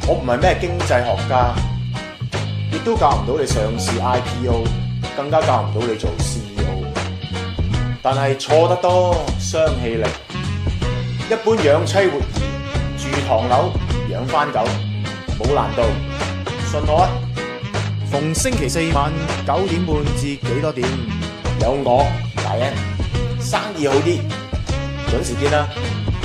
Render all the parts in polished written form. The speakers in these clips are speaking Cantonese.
我唔係咩經濟學家，亦都教唔到你上市 IPO， 更加教唔到你做 CEO。但係錯得多，傷氣力。一般養妻活兒，住唐樓，養番狗，冇難度，信我啊！逢星期四晚9點半至幾多點，有我大 M， 生意好啲，準時見啦！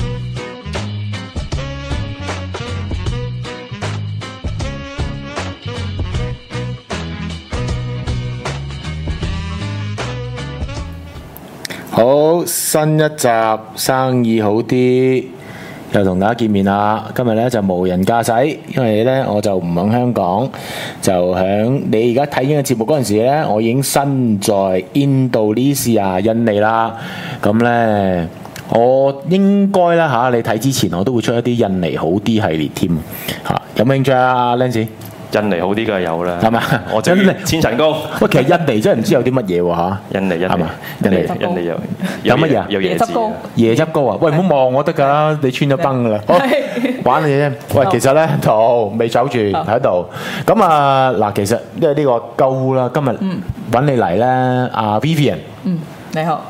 好，新一集生意好啲，又同大家見面啦。今日咧就無人駕駛，因為咧我就唔喺香港，就響你而家睇緊嘅節目嗰陣時咧，我已經身在印度尼西亞印尼啦。咁咧我應該啦嚇，你睇之前我都會出一啲印尼好啲系列添嚇，有冇興趣啊 Lance？ 印尼好啲梗係有啦， 係嘛？ 我中意千層糕。 喂，其實印尼真係唔知有啲乜嘢喎嚇。印尼係嘛？印尼有乜嘢啊？有椰汁糕。 椰汁糕啊！喂，唔好望我得㗎，你穿咗崩㗎啦。好，玩你啫。喂，其實咧度未走住喺度。咁啊嗱，其實因為呢個糕啦，今日揾你嚟咧，阿 Vivian。 你好。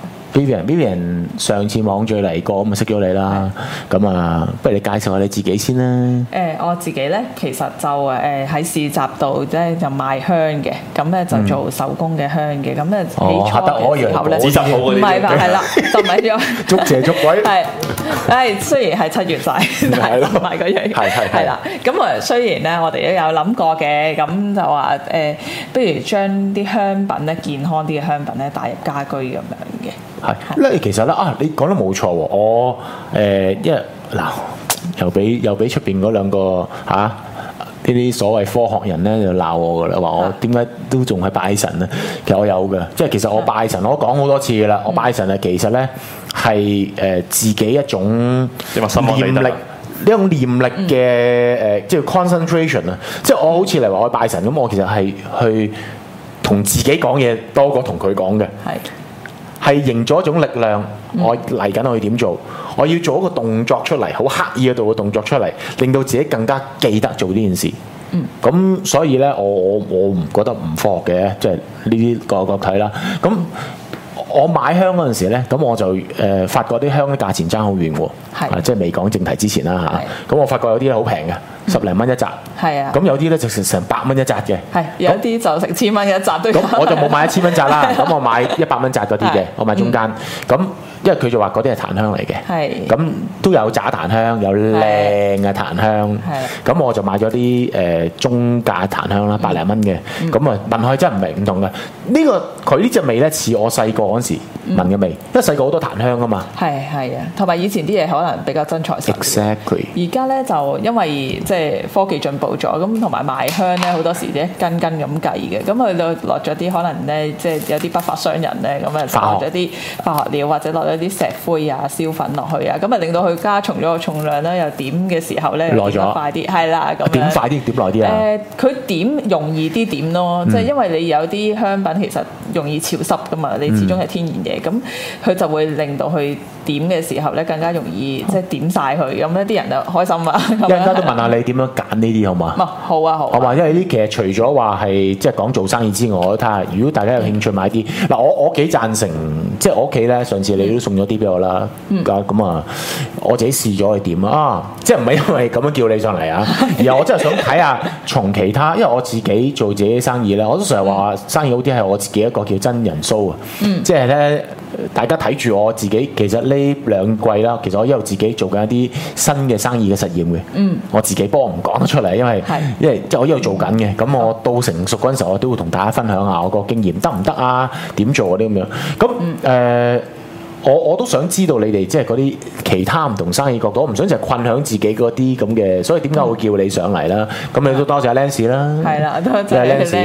Vivian 上次網聚嚟過，咁咪識咗你啦。咁啊，不如你介紹下你自己先啦。 我自己咧，其實就喺市集度咧就賣香嘅，咁咧就做手工嘅香嘅，咁咧起初嘅時候咧，唔係吧？係啦，就唔係咗捉蛇捉鬼。 係，雖然係7月晒，但係唔係嗰樣。係啦，咁啊雖然咧，我哋都有諗過嘅，咁就話不如將啲香品咧，健康啲嘅香品咧帶入家居咁樣嘅。 係，咧其實咧你講得冇錯喎，我因為嗱又俾出邊嗰兩個呢啲所謂科學人咧就鬧我噶啦，話我點解都仲係拜神咧？其實我有嘅，即係其實我拜神，我講好多次噶啦，我拜神啊，其實咧係自己一種念力。呢種念力嘅即係 concentration 啊！即係我好似嚟話我拜神咁，我其實係去同自己講嘢多過同佢講嘅。係營咗一種力量，我嚟緊我要點做？我要做一個動作出嚟，好刻意嗰度嘅動作出嚟，令到自己更加記得做呢件事。咁所以咧，我唔覺得唔科學嘅，即係呢啲各個睇啦。咁我買香嗰陣時咧，咁我就發覺啲香嘅價錢爭好遠喎，即係未講正題之前啦嚇。咁我發覺有啲咧好平嘅，10零蚊一紮。係啊。咁有啲咧就成8蚊一紮嘅。係。有啲就成1000蚊一紮都有。咁我就冇買1000蚊紮啦，咁我買100蚊紮嗰啲嘅，我買中間。咁因為佢就話嗰啲係檀香嚟嘅。係。咁都有渣檀香，有靚嘅檀香。係。咁我就買咗啲中價檀香啦，8零蚊嘅。咁啊聞開真係唔同嘅。佢呢隻味咧似我細個嗰陣時聞嘅味，因為細個好多檀香啊嘛。係啊，同埋以前啲嘢可能比較真材實料。Exactly。而家咧就因為即係科技進步咗，咁同埋賣香咧好多時一斤斤咁計嘅，咁佢就落咗啲可能咧，即係有啲不法商人咧咁啊落咗啲化學料或者落咗啲石灰啊、燒粉落去啊，咁啊令到佢加重咗個重量咧，又點嘅時候咧耐咗快啲，係啦咁樣。點快啲？點耐啲啊？佢點容易啲點咯，即係因為你有啲香品其實容易潮濕噶嘛，你始終係天然嘢，咁佢就會令到佢點嘅時候咧更加容易即係點晒佢，咁咧啲人就開心啦。一陣間都問下你點樣揀呢啲好嘛？好啊，好。好嘛，因為呢其實除咗話係即係講做生意之外，我睇下如果大家有興趣買啲嗱，我幾贊成，即係我屋企咧上次你都送咗啲俾我啦，咁啊我自己試咗佢點啊，即係唔係因為咁樣叫你上嚟啊，而係我真係想睇下從其他，因為我自己做自己生意咧，我都成日話生意好啲係我自己一個叫真人 show 啊，即係咧大家睇住我自己，其實呢2季啦，其實我一路自己做緊一啲新嘅生意嘅實驗嘅，我自己幫我唔講得出嚟，因為即係我一路做緊嘅，咁我到成熟嗰陣時候，我都會同大家分享下我個經驗，得唔得啊？點做嗰啲咁樣，咁我都想知道你哋即係嗰啲其他唔同生意角度，我唔想就係困響自己嗰啲咁嘅，所以點解會叫你上嚟啦？咁你都多謝阿 Lance 啦，係啦，多謝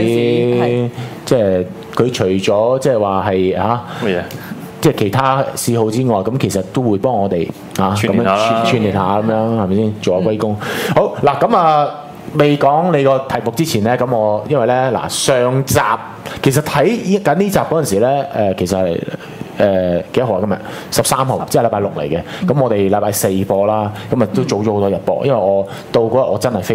Lance，即係佢除咗即係話係乜嘢？即係其他嗜好之外，咁其實都會幫我哋咁樣串聯下咁樣，係咪先做下龜公？好嗱，咁啊未講你個題目之前咧，咁我因為咧嗱上集其實睇緊呢集嗰陣時咧，其實係幾多號啊？今日13號，即係禮拜6嚟嘅。咁我哋禮拜4播啦，咁啊都早咗好多日播，因為我到嗰日我真係飛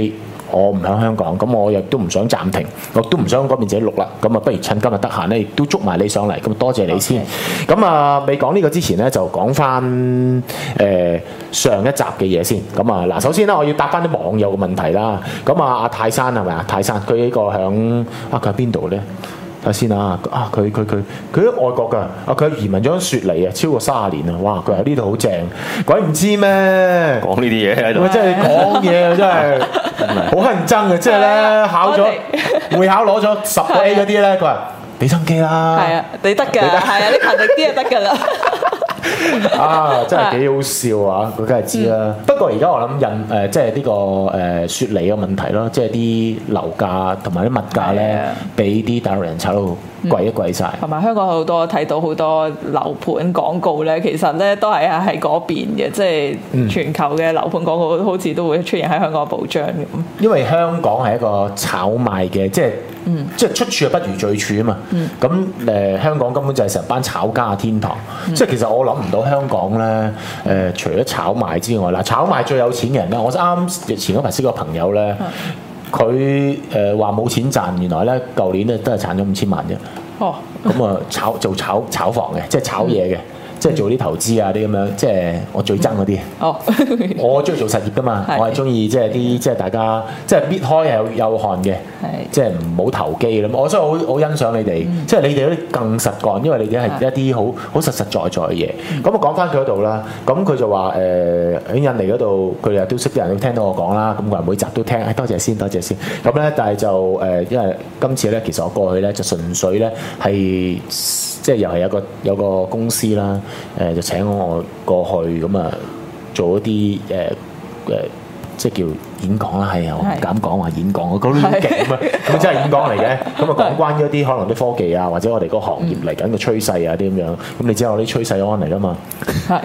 我唔喺香港，咁我亦都唔想暫停，我都唔想嗰邊自己錄啦。咁啊，不如趁今日得閒咧，亦都捉埋你上嚟。咁多謝你先。咁啊，未講呢個之前咧，就講翻上一集嘅嘢先。咁啊，嗱，首先咧，我要答翻啲網友嘅問題啦。咁啊，阿泰山係咪啊？泰山佢呢個響佢喺邊度咧？睇下先啊！佢喺外國㗎，佢移民咗雪梨啊，超過30年啊！哇！佢話呢度好正，鬼唔知咩？ 講呢啲嘢喺度， 真係講嘢真係好乞人憎嘅，即係咧考咗會考攞咗10個A 嗰啲咧，佢話俾心機啦。係啊， 你得㗎，係啊，你勤力啲就得㗎啦。 真係幾好笑啊！佢梗係知啦。不過而家我諗即係呢個雪梨嘅問題咯，即係啲樓價同埋啲物價咧，俾啲大陸人炒到貴一貴晒。 同埋香港好多睇到好多樓盤廣告咧，其實咧都係喺嗰邊嘅，即係全球嘅樓盤廣告好似都會出現喺香港報章咁。 因為香港係一個炒賣嘅，即係出處不如聚處啊嘛。咁香港根本就係成班炒家嘅天堂。即係其實我諗唔到香港咧除咗炒賣之外，嗱，炒賣最有錢嘅人咧，我啱前嗰排識個朋友咧，佢話冇錢賺，原來咧舊年咧都係賺咗5000萬啫。哦，咁啊炒房嘅，即係炒嘢嘅。即係做啲投資啊啲咁樣，即係我最憎嗰啲。哦，我中意做實業㗎嘛，我係中意即係啲即係大家即係搣開有汗嘅，即係唔好投機啦。我所以好欣賞你哋，即係你哋嗰啲更實幹，因為你哋係一啲好實實在在嘅嘢。咁我講翻佢嗰度啦，咁佢就話喺印尼嗰度，佢哋都識啲人都聽到我講啦，咁佢話每集都聽，多謝先。咁咧，但係就因為今次咧，其實我過去咧就純粹咧係。即係又係有個公司啦，就請我過去咁啊，做一啲即係叫演講啦，係啊，我唔敢講話演講，我覺得好勁咁啊，咁真係演講嚟嘅，咁啊講關於一啲可能啲科技啊，或者我哋個行業嚟緊嘅趨勢啊啲咁樣，咁你知我啲趨勢安嚟㗎嘛，係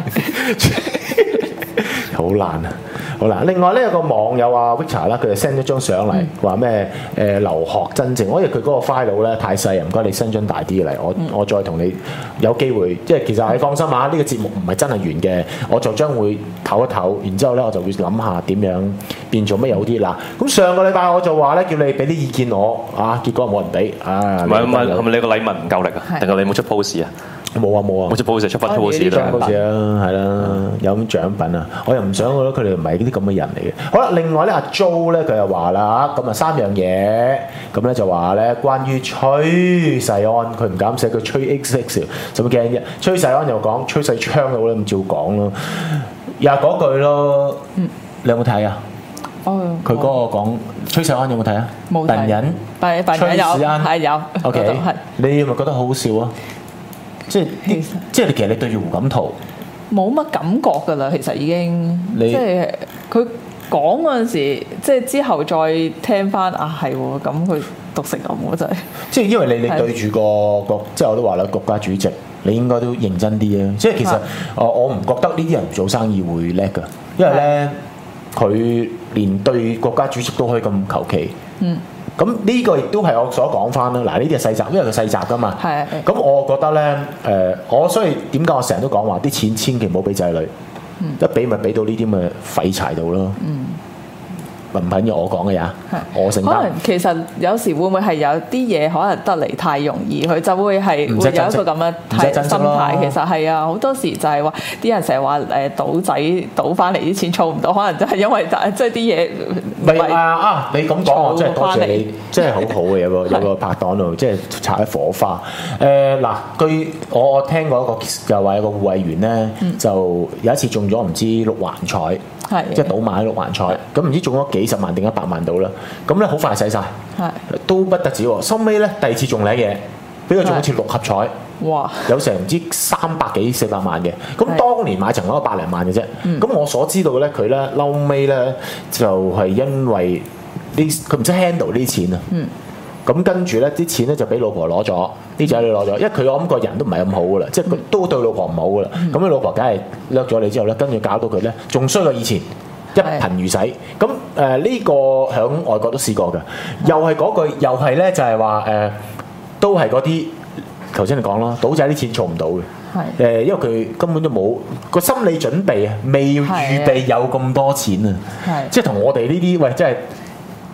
好難啊！好啦，另外咧有個網友啊 Victor 啦，佢就 send 咗張相嚟，話咩留學真正，因為佢嗰個 file 咧太細啊，唔該你 send 張大啲嚟，我再同你有機會，即係其實你放心啊，呢個節目唔係真係完嘅，我就將會唞一唞，然之後咧我就會諗下點樣變做乜嘢好啲啦。咁上個禮拜我就話咧叫你俾啲意見我啊，結果冇人俾啊，係咪你個禮物唔夠力啊？定係你冇出 post 啊？ 冇啊，冇出 post 出翻 post 啦，係啦，有咁獎品啊！我又唔想，我覺得佢哋唔係啲咁嘅人嚟嘅。好啦，另外咧阿 Jo 咧佢又話啦，咁啊3樣嘢，咁咧就話咧關於崔世安，佢唔敢寫佢崔 XX，做乜驚啫？崔世安又講崔世昌好啦，咁照講咯，又係嗰句咯。你有冇睇啊？佢嗰個講崔世安有冇睇啊？冇睇。崔世安係有。OK， 你係咪覺得好好笑啊？即係其實你對住胡錦濤冇乜感覺㗎啦，其實已經即係佢講嗰陣時，即係之後再聽翻啊，係喎，咁佢讀成咁喎，真係。即係因為你對住個即係我都話啦，國家主席你應該都認真啲啊！即係其實我唔覺得呢啲人做生意會叻㗎，因為咧佢連對國家主席都可以咁求其。咁呢個亦都係我所講翻啦。嗱，呢啲係細集，因為佢細集㗎嘛。係。咁我覺得咧，我所以點解我成日都講話啲錢千祈唔好俾仔女，一俾咪俾到呢啲咁嘅廢柴度咯。唔係我講嘅呀，我承擔。可能其實有時會唔會係有啲嘢可能得嚟太容易，佢就會係會有一個咁嘅心態。其實係啊，好多時就係話啲人成日話賭仔賭翻嚟啲錢儲唔到，可能就係因為即係啲嘢。 唔係啊！你咁講我真係多謝你，真係好好嘅有個拍檔度，即係擦啲火花。嗱，據我聽過一個就話有個護衛員咧，就有一次中咗唔知6環彩，即係賭馬喺6環彩，咁唔知中咗幾十萬定100萬到啦。咁咧好快使晒，都不得止喎。收尾咧第二次中靚嘢，俾佢中一次6合彩。哇！有成唔知300幾400萬嘅，咁當年買層樓100零萬嘅啫。咁我所知道嘅咧，佢咧嬲尾咧就係因為佢唔識 handle 呢啲錢啊。咁跟住咧啲錢咧就俾老婆攞咗，啲仔女攞咗，因為佢我諗個人都唔係咁好噶啦，即係佢都對老婆唔好噶啦。咁佢老婆梗係掠咗你之後咧，跟住搞到佢咧仲衰過以前，一貧如洗。咁呢個喺外國都試過㗎，又係嗰句，又係咧就係話都係嗰啲。頭先你講咯，賭仔啲錢儲唔到嘅，因為佢根本都冇個心理準備啊，未預備有咁多錢啊，即係同我哋呢啲喂，真係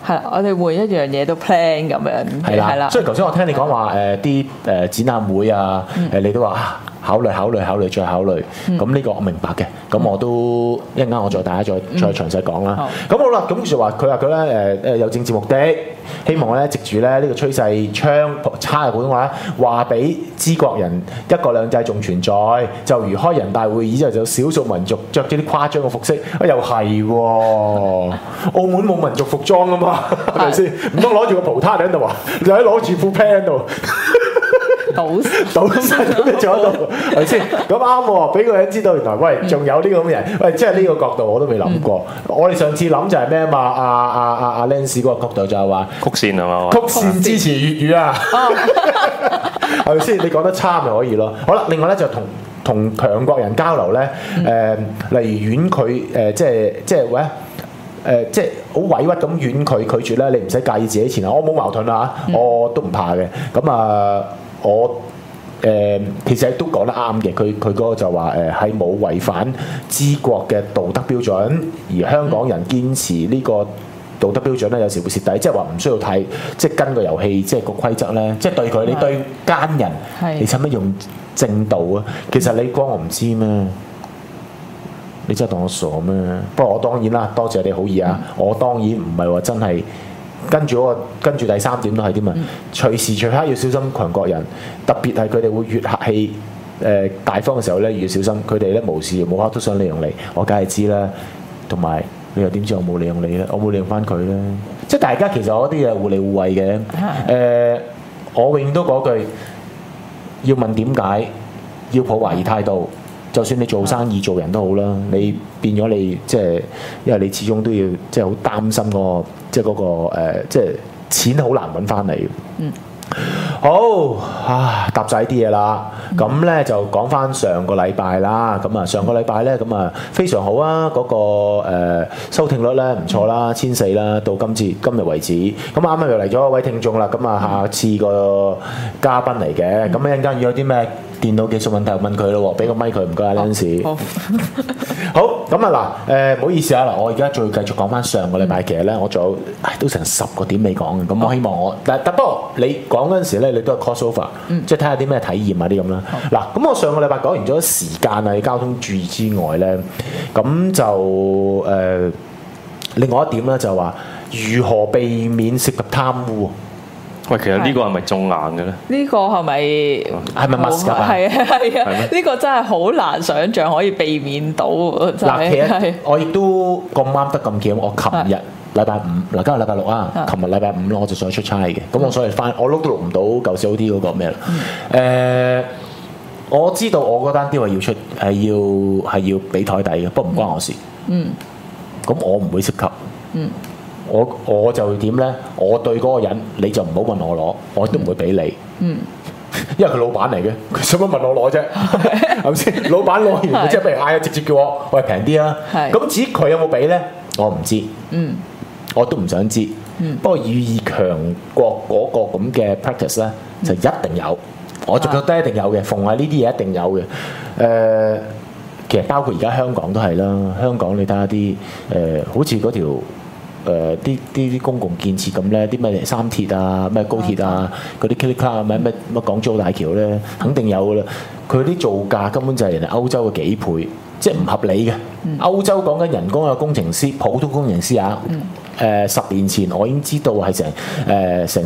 係啦，我哋每一樣嘢都 plan 咁樣。 係啦，所以頭先我聽你講話啲展覽會啊，你都話考慮再考慮。咁呢個我明白嘅，咁我都一陣間我大家再詳細講啦。咁好啦，咁就話佢咧有政治目的，希望咧藉住咧呢個趨勢差嘅普通話話俾知國人一國兩制仲存在，就如開人大會議之後就少數民族着咗啲誇張嘅服飾，又係喎，澳門冇民族服裝啊嘛，係咪先？唔通攞住個葡撻喺度啊？就喺攞住副 pen 喺度。倒晒咁嘅坐喺度，係咪先？咁啱喎，俾個人知道原來，喂，仲有呢個咁嘅人，喂，即係呢個角度我都未諗過。我哋上次諗就係咩啊嘛？阿 Lance 嗰個角度就係話曲線係嘛？ 曲線支持粵語啊，係咪先？你講得差咪可以咯。好啦，另外咧就同強國人交流咧，例如婉拒即係喂。即係好委屈咁婉拒絕咧，你唔使介意自己錢啊！我冇矛盾啦嚇，我都唔怕嘅。咁我其實都講得啱嘅。佢嗰個就話係冇違反知國嘅道德標準，而香港人堅持呢個道德標準咧，有時會蝕底，即係話唔需要睇，即係跟個遊戲即係個規則咧，即係對佢，你對奸人，你使乜用正道啊？其實你講我唔知咩？你真係當我傻咩？不過我當然啦，多謝你好意啊！我當然唔係話真係跟住第三點都係點啊？隨時隨刻要小心強國人，特別係佢哋會越客氣大方嘅時候咧，要小心。佢哋咧無時無刻都想利用你，我梗係知啦。同埋你又點知我冇利用你咧？我冇利用翻佢咧。即係大家其實我啲嘢互利互惠嘅。我永遠都嗰句，要問點解，要抱懷疑態度。就算你做生意做人都好啦，你變咗你即係，因為你始終都要即係好擔心嗰個即係嗰個即係錢好難揾翻嚟。好答晒啲嘢啦，咁咧就講翻上個禮拜啦。咁啊上個禮拜咧咁啊非常好啊，嗰個收聽率咧唔錯啦，1400啦，到今日為止。咁啱啱又嚟咗一位聽眾啦，咁啊下次個嘉賓嚟嘅，咁一陣間有啲咩電腦技術問題問佢咯，俾個咪佢，唔該阿 Lance。好，咁啊嗱，唔好意思啊嗱，我而家再繼續講翻上個禮拜，其實咧我仲有都成10個點未講嘅，咁我希望但不過你講嗰陣時咧，你都係 cross over，即係睇下啲咩體驗啊啲咁啦。嗱，咁我上個禮拜講完咗時間啊、交通注意之外咧，咁就另外一點咧就係話如何避免涉及貪污。 喂，其實呢個係咪中硬嘅咧？ 呢個係咪 must 㗎？ 係啊，呢個真係好難想像可以避免到。 嗱，其實我亦都咁啱得咁巧，我琴日禮拜五，嗱今日禮拜六啊，琴日禮拜五咧我就想出差嘅，咁我所以我碌都碌唔到舊時 OT 嗰個咩啦。我知道我嗰單啲話要出係要俾台底嘅，不過唔關我事。咁我唔會涉及。我就會點咧？我對嗰個人，你就唔好問我攞，我都唔會俾你。因為佢老闆嚟嘅，佢使乜問我攞啫？係咪先？老闆攞完，即係譬如嗌，直接叫我喂平啲啊。咁至於佢有冇俾咧，我唔知。我都唔想知。不過予以強國嗰個咁嘅 practice 咧，就一定有。我就覺得一定有嘅，逢係呢啲嘢一定有嘅。其實包括而家香港都係啦。香港你睇下啲好似嗰條。啲公共建設咁咧，啲咩三鐵啊、咩高鐵啊、嗰啲 Killing Club 啊、咩港珠澳大橋咧，肯定有噶啦。佢啲造價根本就係人哋歐洲嘅幾倍，即係唔合理嘅。歐洲講緊人工嘅工程師，普通工程師啊，10年前我已經知道係成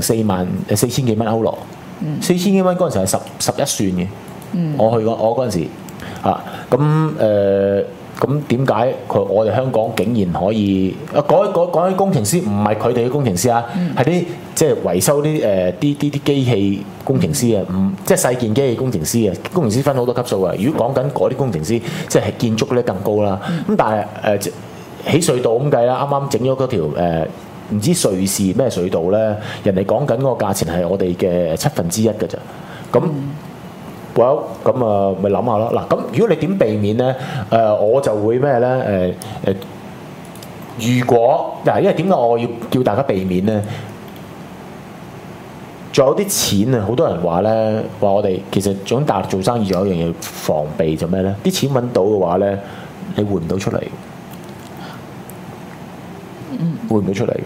4千幾蚊歐羅，4千幾蚊嗰陣時係11算嘅。我去過，我嗰陣時咁點解我哋香港竟然可以講啲工程師唔係佢哋嘅工程師啊，係啲即係維修啲機器工程師啊，即係細件機器工程師啊，工程師分好多級數啊。如果講緊嗰啲工程師，即係建築咧更高啦。咁但係起隧道咁計啦，啱啱整咗嗰條唔知瑞士咩隧道咧，人哋講緊嗰個價錢係我哋嘅1/7㗎咋。咁咁咪諗下咯。嗱，咁如果你點避免咧？我就會咩咧？如果因為點解我要叫大家避免咧？仲有啲錢啊！好多人話咧，話我哋其實喺大陸做生意仲有一樣嘢防備就咩咧？啲錢揾到嘅話咧，你換唔到出嚟，換唔到出嚟嘅。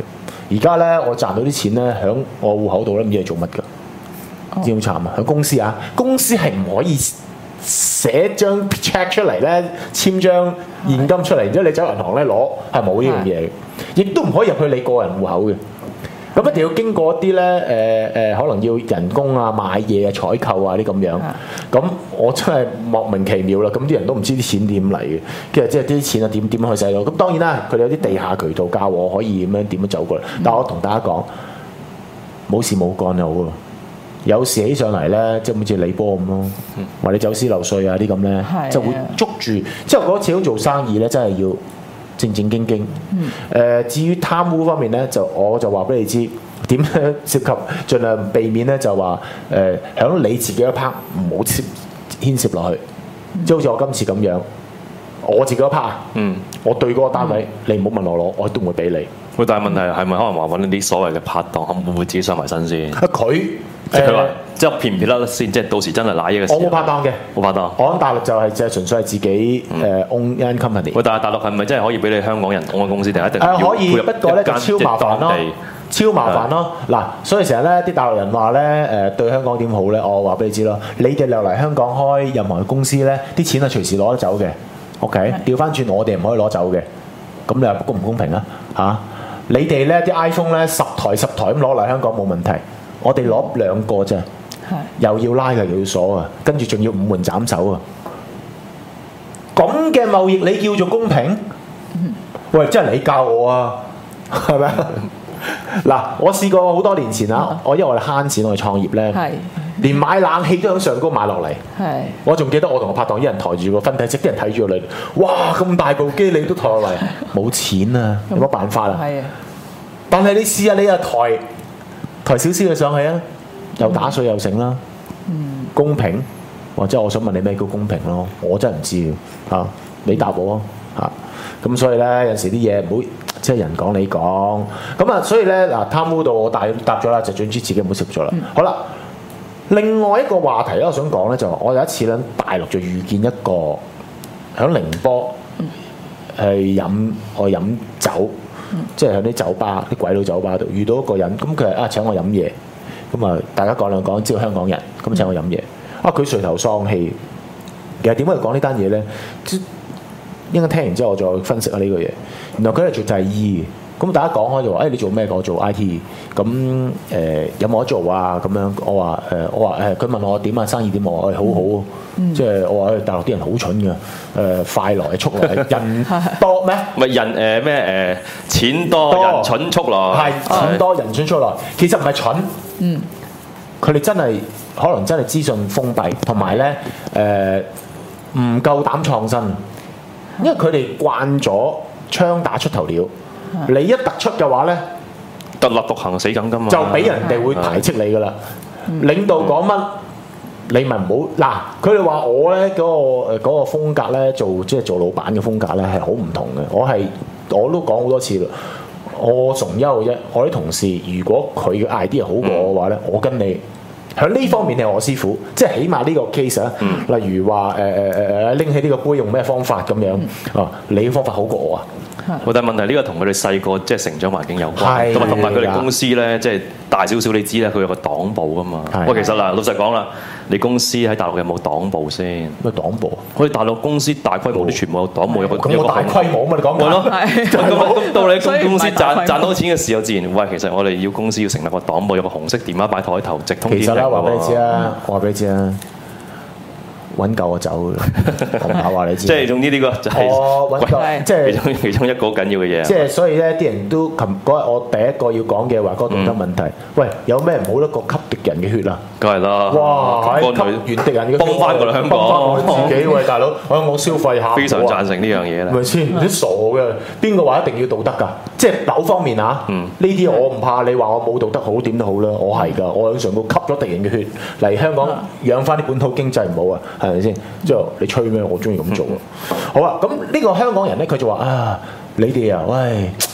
而家咧我賺到啲錢咧喺我戶口度咧，唔知係做乜㗎，知好慘啊！喺公司啊，公司係唔可以寫張 check 出嚟咧，簽張現金出嚟，然之後你走銀行咧攞，係冇呢樣嘢嘅，亦都唔可以入去你個人戶口嘅。咁一定要經過一啲咧可能要人工啊、買嘢啊、採購啊啲咁樣。咁我真係莫名其妙啦。咁啲人都唔知啲錢點嚟嘅，跟住即係啲錢啊點樣去使到。咁當然啦，佢哋有啲地下渠道教我可以點樣走過嚟。但我同大家講，冇事冇幹就好咯。有事起上嚟咧，即係好似李波咁咯，話你走私漏稅啊啲咁咧，就會捉住。即係我覺得始終做生意咧，真係要正正經經。至於貪污方面咧，我就話俾你知點樣涉及，盡量避免咧就話響你自己一 part 唔好牽涉落去。即係好似我今次咁樣，我自己一 part，我對嗰個單位，你唔好問我攞，我都唔會俾你。 喂，但係問題係咪可能話揾啲所謂嘅拍檔，會唔會自己上埋身先？ 佢即係佢話，即係撇唔撇得先？即係到時真係揦嘢嘅時候。 我冇拍檔嘅， 冇拍檔。 我喺大陸就係純粹係自己own間 company。 喂，但係大陸係咪真係可以俾你香港人own公司，定係一定要可以，不過咧就超麻煩咯，超麻煩咯。嗱，所以成日咧啲大陸人話咧對香港點好咧，我話俾你知咯。你哋落嚟香港開任何嘅公司咧，啲錢係隨時攞得走嘅。OK，調翻轉我哋唔可以攞走嘅。咁你話公唔公平啊？嚇！你哋咧啲 iPhone 咧10台咁攞嚟香港冇問題，我哋攞2個啫，又要拉嘅又要鎖啊，跟住仲要5門斬首啊！咁嘅貿易你叫做公平？喂，真係你教我啊，係咪？嗱，我試過好多年前啊，因為我哋慳錢我哋創業咧，連買冷氣都喺上高買落嚟。我仲記得我同我拍檔一人抬住個分體式，啲人睇住我嚟，哇！咁大部機你都抬落嚟，冇錢啊，有乜辦法啊？但係你試下你又抬少少嘅上去啊，又打稅又成啦，公平？或者我想問你咩叫公平咯？我真係唔知嚇，你答我啊嚇。咁所以咧有時啲嘢唔好即係人講你講，咁啊所以咧嗱貪污到我答咗啦，就總之自己唔好涉咗啦。好啦，另外一個話題咧，我想講咧就我有一次咧大陸就遇見一個喺寧波我飲酒。即係喺啲酒吧、啲鬼佬酒吧度遇到一個人，咁佢係請我飲嘢，咁啊大家講兩講，知道香港人，咁請我飲嘢，佢垂頭喪氣。其實點解要講呢單嘢咧？應該聽完之後我再分析下呢個嘢。原來佢係做製衣嘅，咁大家講開就話，你做咩？我做 IT，咁有冇得做啊？咁樣我話佢問我點啊？生意點？我話好好。即係我話大陸啲人好蠢嘅，快來速來，人多咩？ 咪人咩錢多人蠢速來， 係錢多人蠢速來。其實唔係蠢，佢哋真係可能真係資訊封閉，同埋咧唔夠膽創新，因為佢哋慣咗槍打出頭鳥，你一突出嘅話咧， 特立獨行死梗㗎嘛， 就俾人哋會排斥你㗎啦。領導講乜？你咪唔好嗱，佢哋話我咧嗰個風格咧即係做老闆嘅風格咧係好唔同嘅。我都講好多次啦，我崇優啫。我啲同事如果佢嘅 idea 好過我嘅話咧，我跟你喺呢方面係我師傅，即係起碼呢個 case 啊。例如話拎起呢個杯用咩方法咁樣你嘅方法好過我啊。 但係問題呢個同佢哋細個即係成長環境有關，同埋佢哋公司咧即係大少少，你知咧佢有個黨部噶嘛。喂，其實嗱，老實講啦，你公司喺大陸有冇黨部先？ 咩黨部？ 我哋大陸公司大規模啲全部有黨部，有個咁我大規模嘛？你講咯，咁到你公司賺到錢嘅時候，自然喂，其實我哋要公司要成立個黨部，有個紅色電話擺台頭，直通天地。 其實啦，話俾你知啊，我話俾你知啊。揾夠我走嘅，我唔怕話你知。 即係總之呢個就係揾夠，即係其中一個好緊要嘅嘢。 即係所以咧，啲人都嗰日我第一個要講嘅話，嗰個道德問題。喂，有咩唔好得過吸敵人嘅血啊？ 梗係啦。 哇！吸完敵人嘅血， 幫翻過嚟香港， 幫翻自己喂大佬，我消費下。 非常贊成呢樣嘢啦。 係咪先？你傻嘅，邊個話一定要道德㗎？即係某方面啊，呢啲我唔怕你話我冇道德好點都好啦，我係㗎，我喺上高吸咗敵人嘅血嚟香港養翻啲本土經濟唔好啊，係咪先？之後你吹咩？我中意咁做咯。好啦，咁呢個香港人咧，佢就話你哋啊，喂，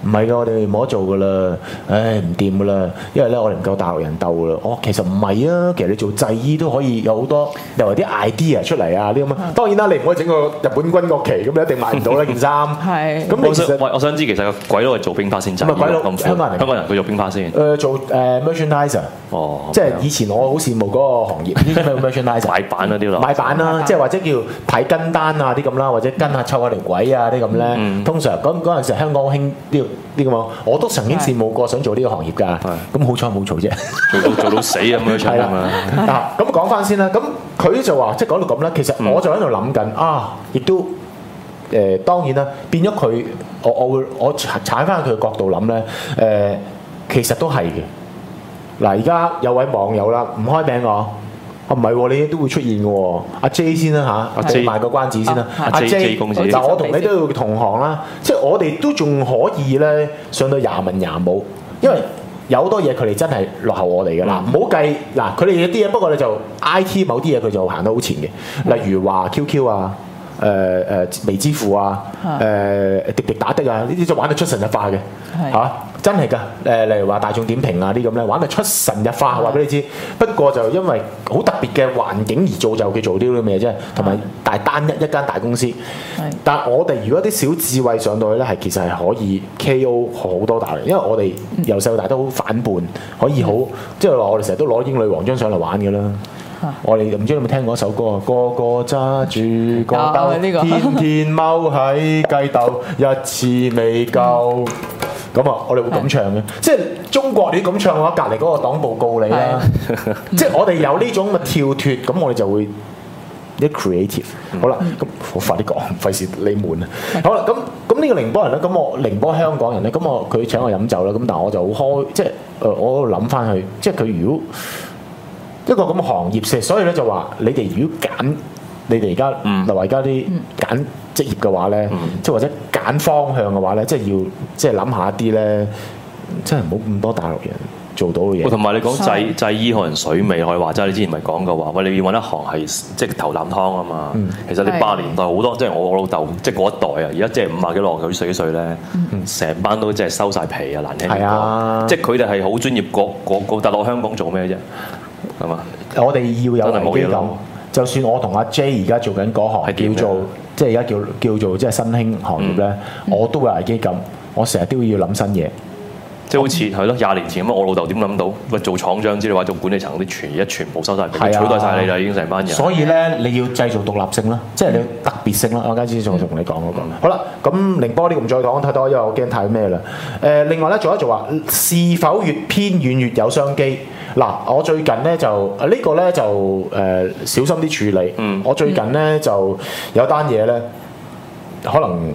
唔係㗎，我哋冇得做㗎啦，唉唔掂㗎啦，因為咧我哋唔夠大陸人鬥啦。其實唔係啊，其實你做製衣都可以有好多又話啲 idea 出嚟啊啲咁啊。當然啦，你唔可以整個日本軍國旗咁，你一定賣唔到啦件衫。 係。 咁我想知其實個鬼佬係做冰花先賺。唔係鬼佬，香港人佢做冰花先。 做merchandiser。即係以前我好羨慕嗰個行業，啲咩 merchandiser。買版嗰啲咯。 買版啦，即係或者叫睇跟單啊啲咁啦，或者跟下湊下條鬼啊啲咁咧。通常嗰陣時香港好興呢咁啊，我都曾經羨慕過想做呢個行業㗎。咁好彩冇做啫， 做到死咁樣出啊嘛。 咁講翻先啦，咁佢就話即係講到咁啦，其實我就喺度諗緊亦都當然啦，變咗佢，我踩翻佢嘅角度諗咧，其實都係嘅。嗱，而家有位網友啦，唔開名我。唔係喎，你都會出現嘅喎。阿 J 先啦嚇，阿 J 賣個關子先啦。阿 J 公司嗱，我同你都要同行啦，即係我哋都仲可以咧上到廿文廿武，因為有好多嘢佢哋真係落後我哋嘅啦。唔好計嗱，佢哋有啲嘢，不過你就 IT 某啲嘢佢就行得好前嘅，例如話 QQ 啊、微支付啊、滴滴打的啊，呢啲就玩得出神入化嘅嚇。真係㗎，例如話大眾點評啊啲咁咧，玩到出神入化，話俾你知。不過就因為好特別嘅環境而造就佢做啲咁嘅嘢啫，同埋單一間大公司。但係我哋如果啲小智慧上到去咧，係其實係可以 KO 好多大陸，因為我哋由細到大都好反叛，可以好即係話我哋成日都攞英女王張相嚟玩㗎啦。我哋唔知你有冇聽過一首歌啊？個個揸住個兜，天天踎喺雞竇，一次未夠。咁我哋會咁唱嘅，即係中國你咁唱嘅話，隔離嗰個黨報告你啦。即係我哋有呢種咁嘅跳脫，咁我哋就會一 creative。好啦，咁我快啲講，費事你悶啊。好啦，咁呢個寧波人咧，咁我寧波香港人咧，咁佢請我飲酒啦，咁但係我就好開，即係我諗翻去，即係佢如果一個咁嘅行業所以咧就話你哋如果揀你哋而家例如而家啲揀職業嘅話咧，即係或者揀方向嘅話咧，即係要即係諗下一啲咧，真係唔好咁多大陸人做到嘅嘢。 同埋你講製衣可能水尾，可以話齋。你之前咪講過話，喂，你要揾一行係即係頭啖湯啊嘛。其實你80年代好多，即係我老豆即係嗰一代啊，而家即係50幾60幾歲咧，成班都即係收晒皮啊，難聽啲講。即係佢哋係好專業，個大陸香港做咩啫？係嘛？ 我哋要有危機感。就算我同阿 J 而家做緊嗰行係叫做即係而家叫做即係新興行業咧，我都會有危機感。我成日都要諗新嘢， 即係好似係咯20年前咁。我老豆點諗到？喂，做廠長之類或者做管理層啲全部收晒皮，取代晒你啦，已經成班人。 所以咧，你要製造獨立性啦，即係你要特別性啦。我啱先仲同你講嗰個。好啦，咁寧波呢個唔再講太多，因為我驚太咩啦。另外咧，做一做話是否越偏遠越有商機？嗱，我最近咧就呢個咧就小心啲處理。我最近咧就有單嘢咧，可能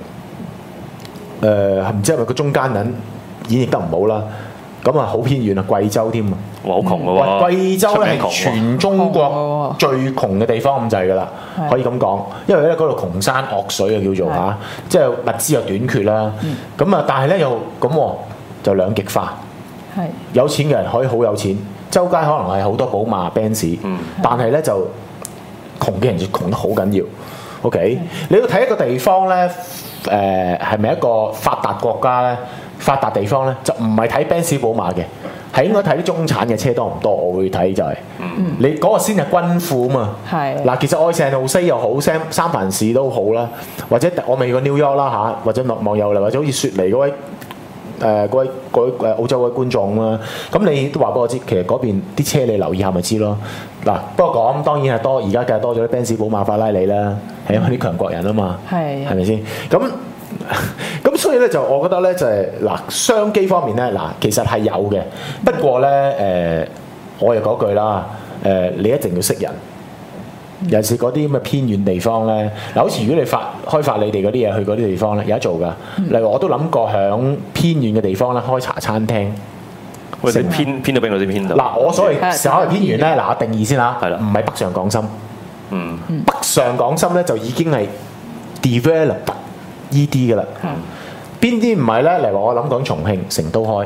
唔知係咪個中間人演繹得唔好啦。咁啊好偏遠啊，貴州添啊， 哇好窮嘅喎。 貴州咧係全中國最窮嘅地方咁滯㗎啦，可以咁講。因為咧嗰度窮山惡水啊，叫做嚇，即係物資又短缺啦。咁啊，但係咧又咁就兩極化。有錢嘅人可以好有錢。周街可能係好多寶馬、Benz，但係咧就窮嘅人就窮得好緊要。OK，你要睇一個地方咧，係咪一個發達國家咧、發達地方咧，就唔係睇 Benz、寶馬嘅，係應該睇啲中產嘅車多唔多。我會睇就係，你嗰個先係均富啊嘛。嗱，其實愛聖奧西又好，三藩市都好啦，或者我未去過 New York 啦嚇，或者網友嚟，或者好似雪梨嗰位。各位澳洲嘅觀眾啦，咁你都話俾我知，其實嗰邊啲車你留意下咪知咯。嗱，不過講當然係多，而家梗係多咗啲 Benz、寶馬、法拉利啦，係因為啲強國人啊嘛，係咪先？咁所以咧就我覺得咧就係嗱，商機方面咧嗱，其實係有嘅，不過咧我又嗰句啦，你一定要識人。尤其是嗰啲咁嘅偏遠地方咧，嗱，好似如果你開發你哋嗰啲嘢去嗰啲地方咧，有得做㗎。例如我都諗過響偏遠嘅地方咧開茶餐廳。 喂，你偏到邊度先偏到？ 嗱，我所謂所謂偏遠咧，嗱，我定義先嚇，唔係北上廣深。北上廣深咧就已經係 develop 依啲㗎啦。邊啲唔係咧？例如我諗講重慶、成都開。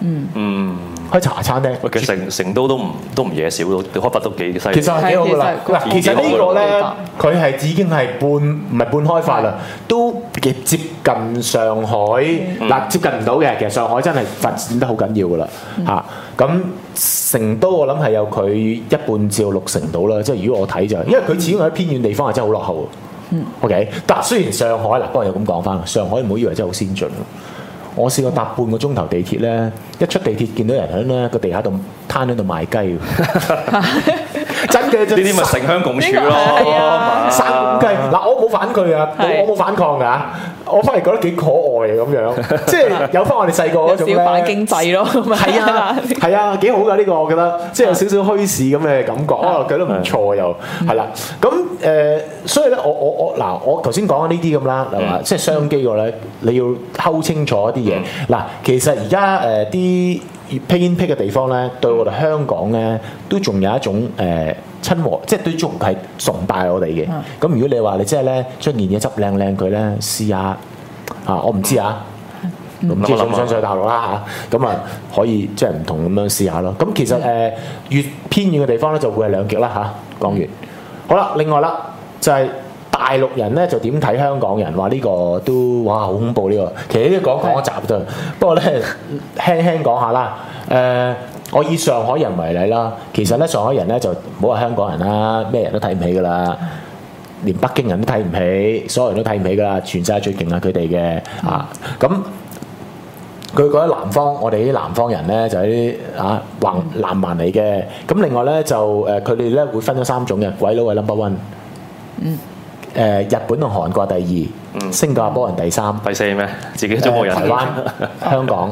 開茶餐廳。 其實成都都唔嘢少，開發都幾犀利。 其實係幾好㗎啦。嗱，其實呢個咧，佢係已經係唔係半開發啦，都接近上海。嗱，接近唔到嘅，其實上海真係發展得好緊要㗎啦嚇。咁成都我諗係有佢一半至六成到啦。即係如果我睇就，因為佢始終喺偏遠地方係真係好落後。OK， 但雖然上海嗱，不過又咁講翻，上海唔好以為真係好先進。我試過搭半個鐘頭地鐵咧，一出地鐵見到人喺咧個地下度攤喺度賣雞，真嘅， 呢啲咪城鄉共處咯， 生雞嗱，我冇反佢啊，我冇反抗㗎，我反而覺得幾可愛咁樣，即係有翻我哋細個嗰種咧， 小販經濟咯， 係啊，幾好㗎呢個，我覺得即係有少少墟市咁嘅感覺，我覺得唔錯又係啦，咁所以咧，我頭先講緊呢啲咁啦，係嘛，即係商機個咧，你要溝清楚一啲嘢。嗱，其實而家啲偏僻嘅地方咧，對我哋香港咧，都仲有一種親和，即係都仲係崇拜我哋嘅。咁如果你話你即係咧將件嘢執靚靚佢咧，試下啊，我唔知啊，唔知想唔想上大陸啦嚇，咁啊可以即係唔同咁樣試下咯。咁其實越偏遠嘅地方咧，就會係兩極啦嚇。講完，好啦，另外啦就係、大陸人咧就點睇香港人？話呢個都哇好恐怖呢個，其實呢個講一集啫。不過咧輕輕講下啦。我以上海人為例啦，其實咧上海人咧就唔好話香港人啦，咩人都睇唔起噶啦，連北京人都睇唔起，所有人都睇唔起噶啦，全世界最勁係佢哋嘅啊。咁佢覺得南方，我哋啲南方人咧就係啲南蠻嚟嘅。咁另外咧就佢哋咧會分咗三種嘅，鬼佬係 number one。日本同韓國第二，新加坡人第三， 第四咩？自己中國人。 台灣、香港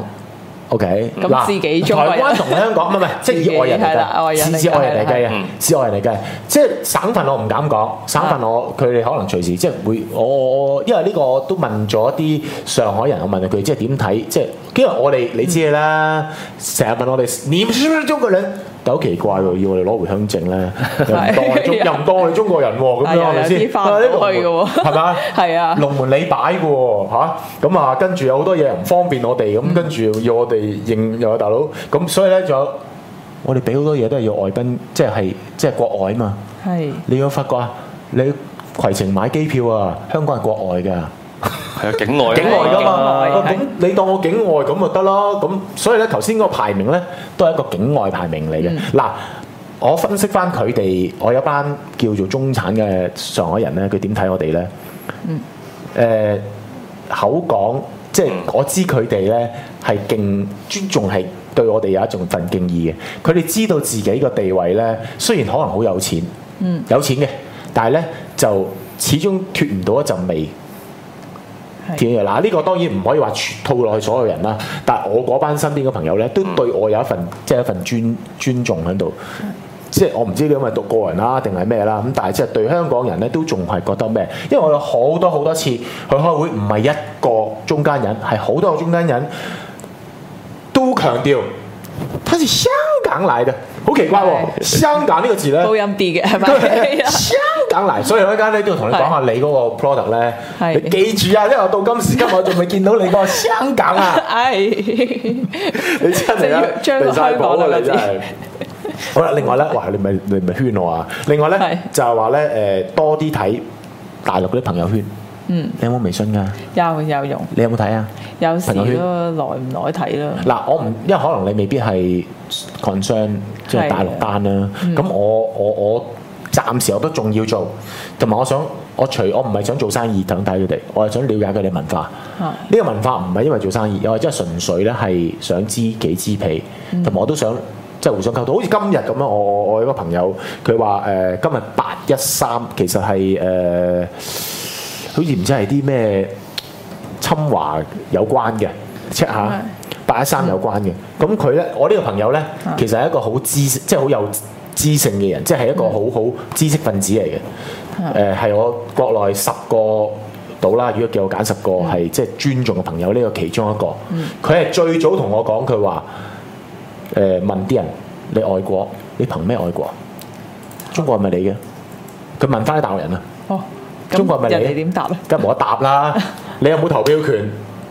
，OK。 咁自己中國人。 台灣同香港唔係，即係以外人嚟計，以外人嚟計啊，以外人嚟計。即係省份我唔敢講，省份佢哋可能隨時即係會，我因為呢個我都問咗啲上海人，我問佢即係點睇，即係因為我哋你知嘅啦，成日問我哋你係咪中國人？但好奇怪喎，要我哋攞回鄉證咧，又唔當我哋中國人喎，咁樣係咪先？ 翻唔去嘅喎， 係咪？係啊，龍門你擺嘅喎嚇，咁啊跟住有好多嘢唔方便我哋，咁跟住要我哋認又有大佬，咁所以咧仲有我哋俾好多嘢都係要外賓，即係國外啊嘛。係。你有發覺啊？你攜程買機票啊，香港係國外㗎。 係啊，境外㗎嘛，咁你當我境外咁就得啦。咁所以咧，頭先嗰個排名咧都係一個境外排名嚟嘅。嗱，我分析翻佢哋，我有班叫做中產嘅上海人咧，佢點睇我哋咧？口講即係我知佢哋咧係敬尊重，係對我哋有一種份敬意嘅。佢哋知道自己個地位咧，雖然可能好有錢，有錢嘅，但係咧就始終脫唔到一陣味。嗱，呢個當然唔可以話套落去所有人啦，但係我嗰班身邊嘅朋友咧，都對我有一份即係一份尊重喺度。即係我唔知你因為讀個人啦定係咩啦，咁但係即係對香港人咧都仲係覺得咩？因為我有好多次去開會，唔係一個中間人，係好多個中間人都強調，他是香港嚟嘅，好奇怪喎！香港呢個字咧， 高音啲嘅係咪？ 香港嚟，所以我一間咧都要同你講下你嗰個 product 咧，你記住啊！因為我到今時今日我仲未見到你個香港啊！你真係啊，離曬譜啊！你真係。好啦，另外咧，哇！你咪圈我啊！另外咧就係話咧多啲睇大陸嗰啲朋友圈。你有冇微信㗎？ 有用。你有冇睇啊？ 有時都耐唔耐睇啦。嗱， 我唔，因為可能你未必係 concern 即係大陸單啦。咁我暫時我都仲要做，同埋我唔係想做生意等睇佢哋，我係想了解佢哋文化。呢個文化唔係因為做生意，我係真係純粹咧係想知己知彼，同埋我都想。即係互相溝通，好似今日咁樣，我有個朋友佢話今日813其實係好似唔知係啲咩侵華有關嘅 check 下813有關嘅。咁佢咧，我呢個朋友咧，其實係一個好即係好有知性嘅人，即係一個好知識分子嚟嘅。係我國內10個到啦，如果叫我揀10個係即係尊重嘅朋友，呢個其中一個。佢係最早同我講，佢話。問啲人你愛國，你憑咩愛國？中國係咪你嘅？佢問翻啲大陸人啊。中國係咪你？人哋點答咧？梗係冇得答啦！你有冇投票權？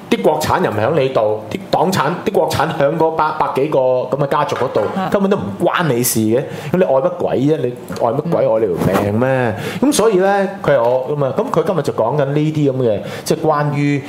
啲國產又唔喺你度，啲黨產、啲國產喺嗰百幾個咁嘅家族嗰度，根本都唔關你事嘅。咁你愛乜鬼啫？你愛乜鬼？愛你條命咩？咁所以咧，佢係我咁啊。咁佢今日就講緊呢啲咁嘅，即係關於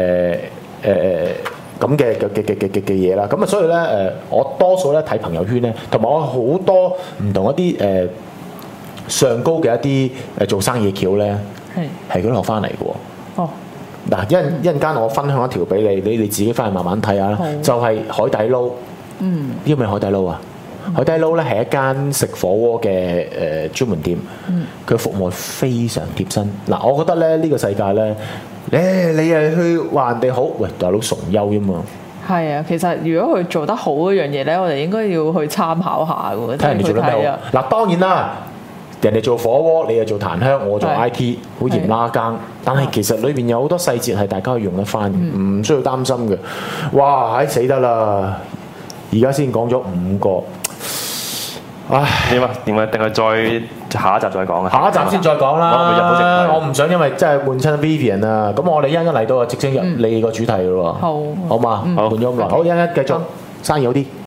咁嘅嘢啦。咁啊，所以咧我多數咧睇朋友圈咧，同埋我好多唔同一啲上高嘅一啲做生意嘅橋咧，係嗰度學翻嚟嘅喎。哦。嗱，一陣間我分享一條俾你，你自己翻去慢慢睇下啦。就係海底撈，呢個咪海底撈啊？海底撈咧係一間食火鍋嘅專門店，佢服務非常貼身。嗱，我覺得咧呢個世界咧，你係去話人哋好，喂大佬崇優啫嘛。係啊，其實如果佢做得好嗰樣嘢咧，我哋應該要去參考下嘅。 睇人哋做得咩好。嗱，當然啦。人哋做火鍋，你又做檀香，我做 IT， 好嚴拉更。但係其實裏邊有好多細節係大家可以用得翻，唔需要擔心嘅。哇！死得啦！而家先講咗5個，唉點啊？定係再下一集再講啊？ 下一集先再講啦。我唔想因為真係換親 Vivian 啊。咁我哋一陣間嚟到啊，直接入你個主題咯喎。好嘛？換咗咁耐，好一陣間繼續生意好啲。